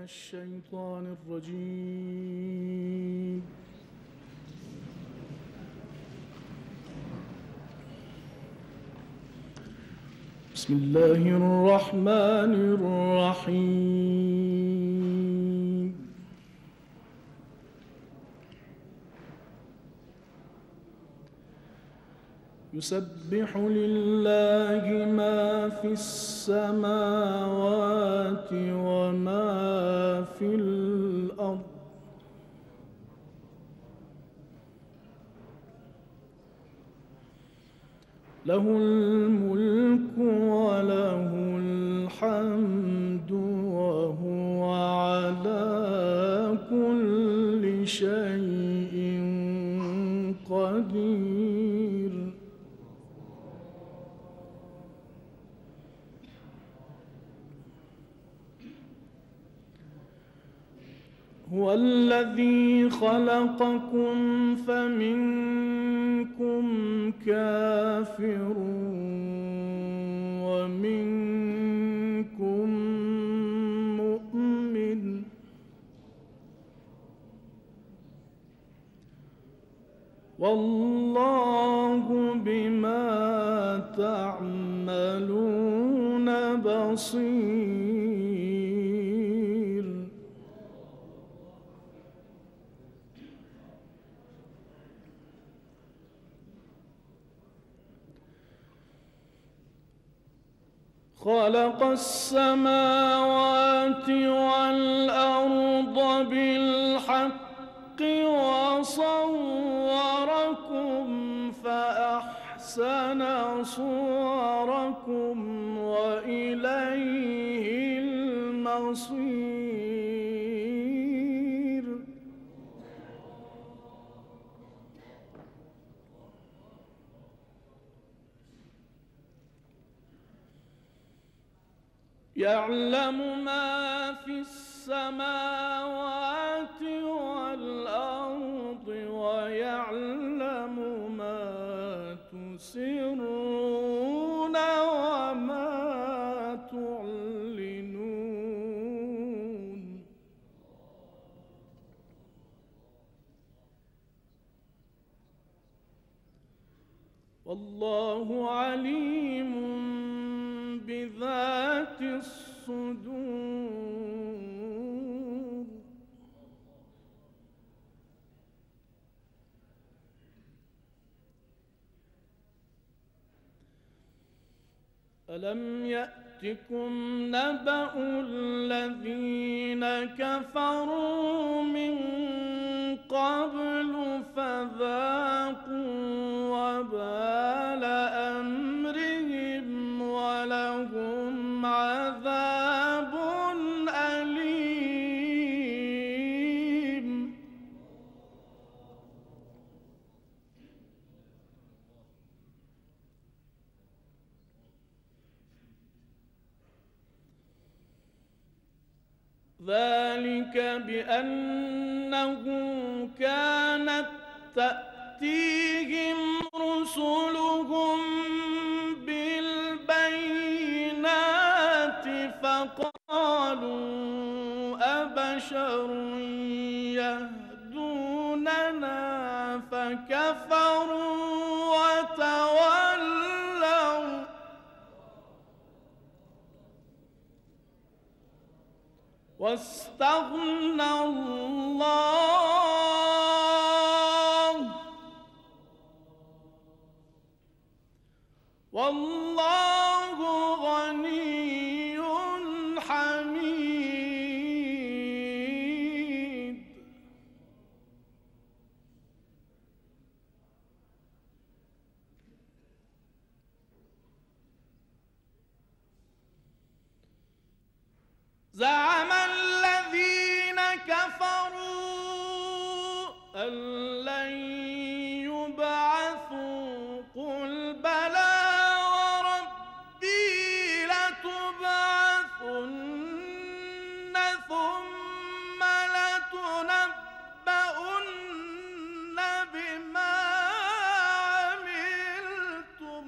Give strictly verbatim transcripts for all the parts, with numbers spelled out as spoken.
الشيطان الرجيم. بسم الله الرحمن الرحيم. يسبح لله ما في السماوات وما في الأرض له الملك وله الحمد وهو على كل شيء قدير. هو الذي خلقكم فمنكم كافر ومنكم مؤمن والله بما تعملون بصير. خلق السماوات والأرض بالحق وصوركم فأحسن صوركم وإليه المصير. يعلم ما في السماوات والأرض ويعلم ما تسرون وما تعلنون. والله عليم بذات الصدور. ألم يأتكم نبأ الذين كفروا من قبل فذاقوا وبال أمرهم ولهم عذاب أليم. ذلك بأنه كانت تأتيهم رسلهم بالبينات فقالوا أبشر يهدوننا فكفروا وتولوا واستغنى الله والله غني حميد. زعم الذين كفروا أن لن يبعثوا قل بلى وربي لتبعثن ثم لتنبؤن بما عملتم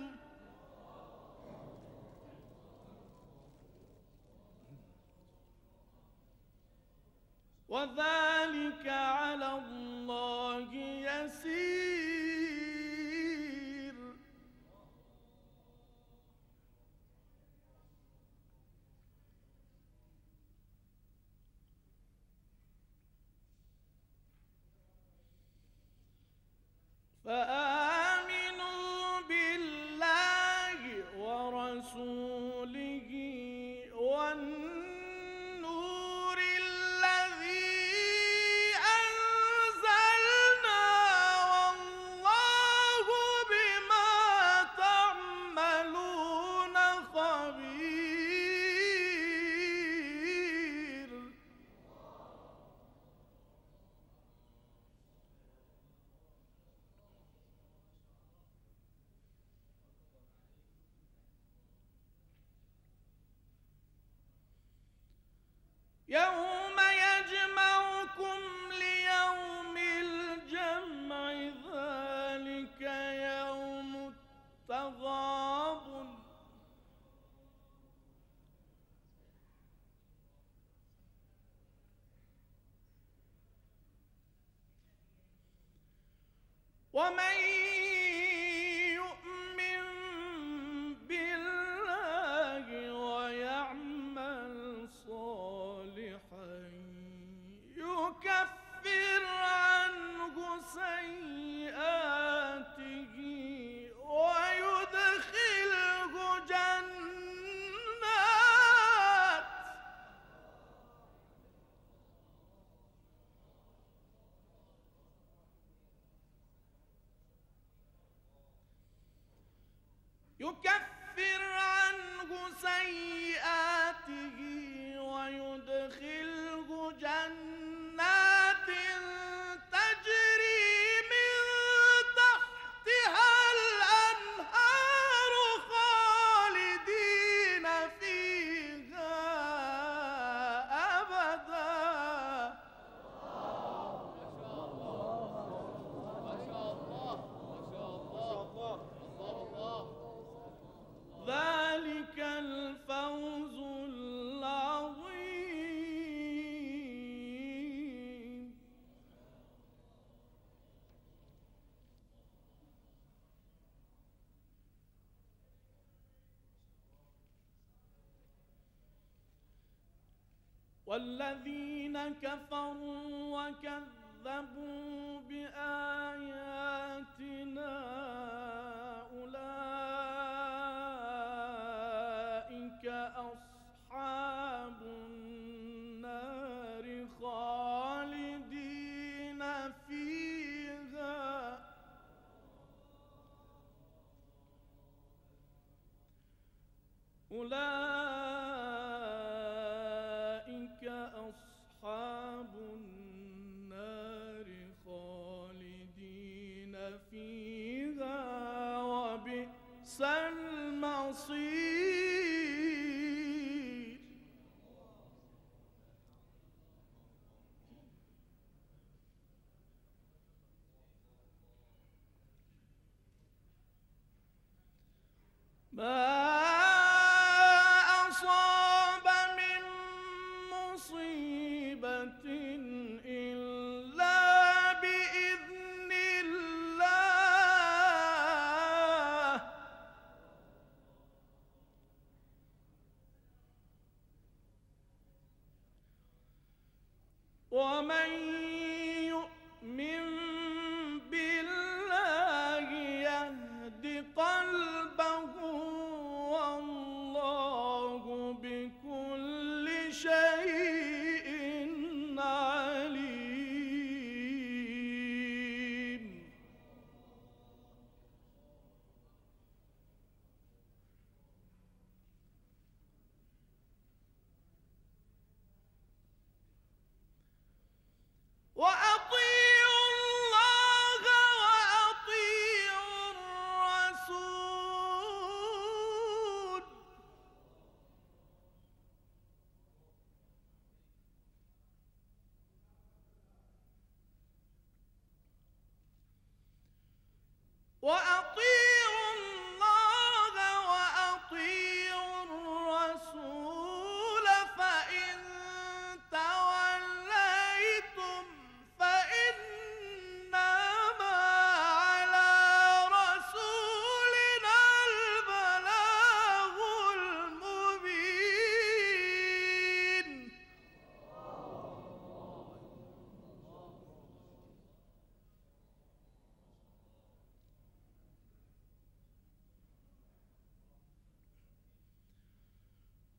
وذلك على الله يسير. فآمنوا بالله ورسوله والنور الذي أنزلنا والله بما تعملون خبير. يوم يجمعكم ليوم الجمع ذلك يوم التغابن ومن يؤمن بالله ويعمل صالحا يكفر عنه سيئاته ويدخله جنات يكفر عنه سيئاته ويدخله جنات تجري من تحتها الأنهار خالدين فيها أبدا. ذلك الفوز العظيم. والذين كفروا وكذبوا بآياتنا أولئك أصحاب النار خالدين فيها أولئك أصحاب النار خالدين فيها وبئس المصير. ما أصاب من مصيبة إلا بإذن الله ومن يؤمن بالله يهد قلبه والله بكل شيء عليم.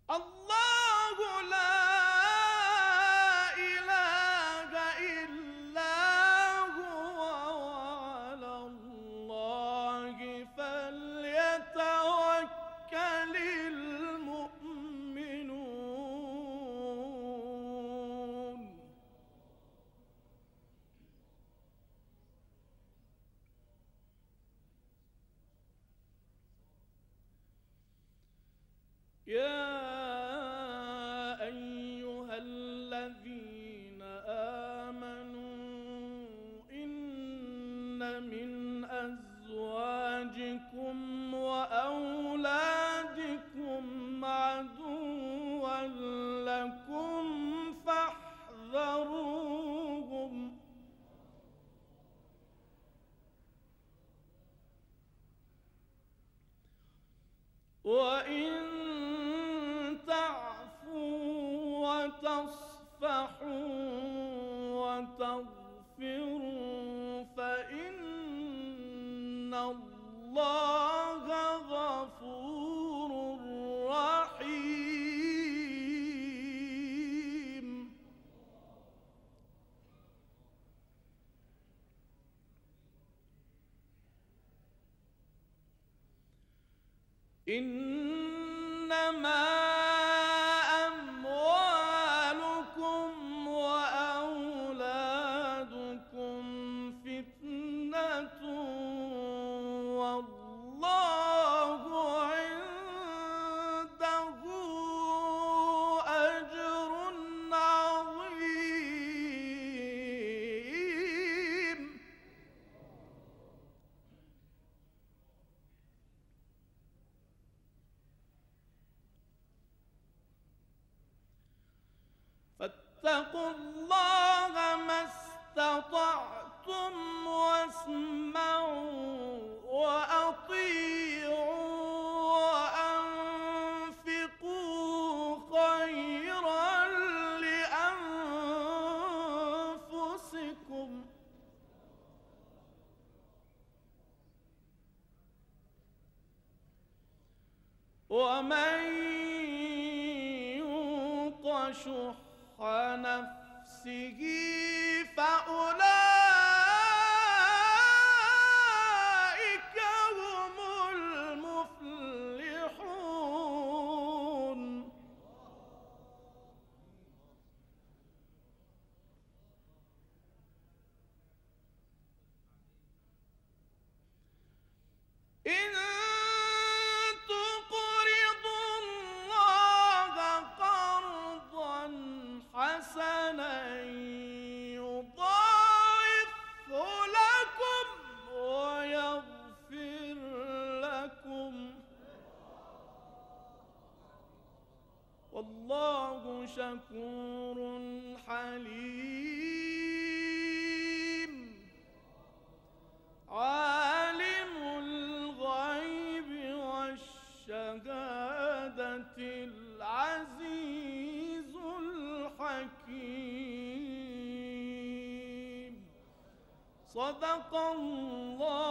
الله لا إله إلا هو وعلى الله فليتوكل المؤمنون. يا أيها الذين آمنوا إن من أزواجكم وأولادكم عدوا لكم فاحذروهم وإن وتصفحوا وتغفروا فإن الله غفور رحيم. إنما فاتقوا الله ما استطعتم واسمعوا وأطيعوا وأنفقوا خيرا لأنفسكم ومن يوق شح نفسه فأولئك هم المفلحون. إن حسنا يضاعفه لكم ويغفر لكم والله شكور حليم. عالم الغيب والشهادة العزيز الحكيم. صدق الله